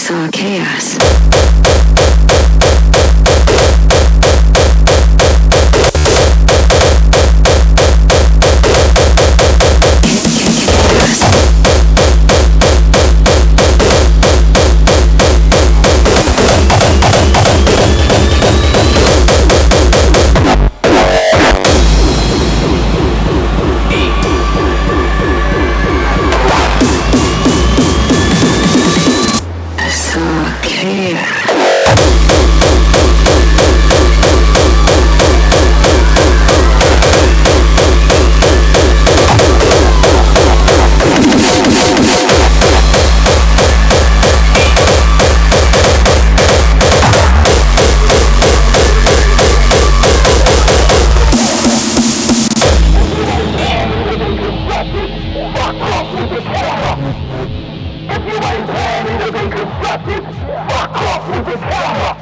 saw chaos. If you ain't ready to be constructed, fuck off with the camera.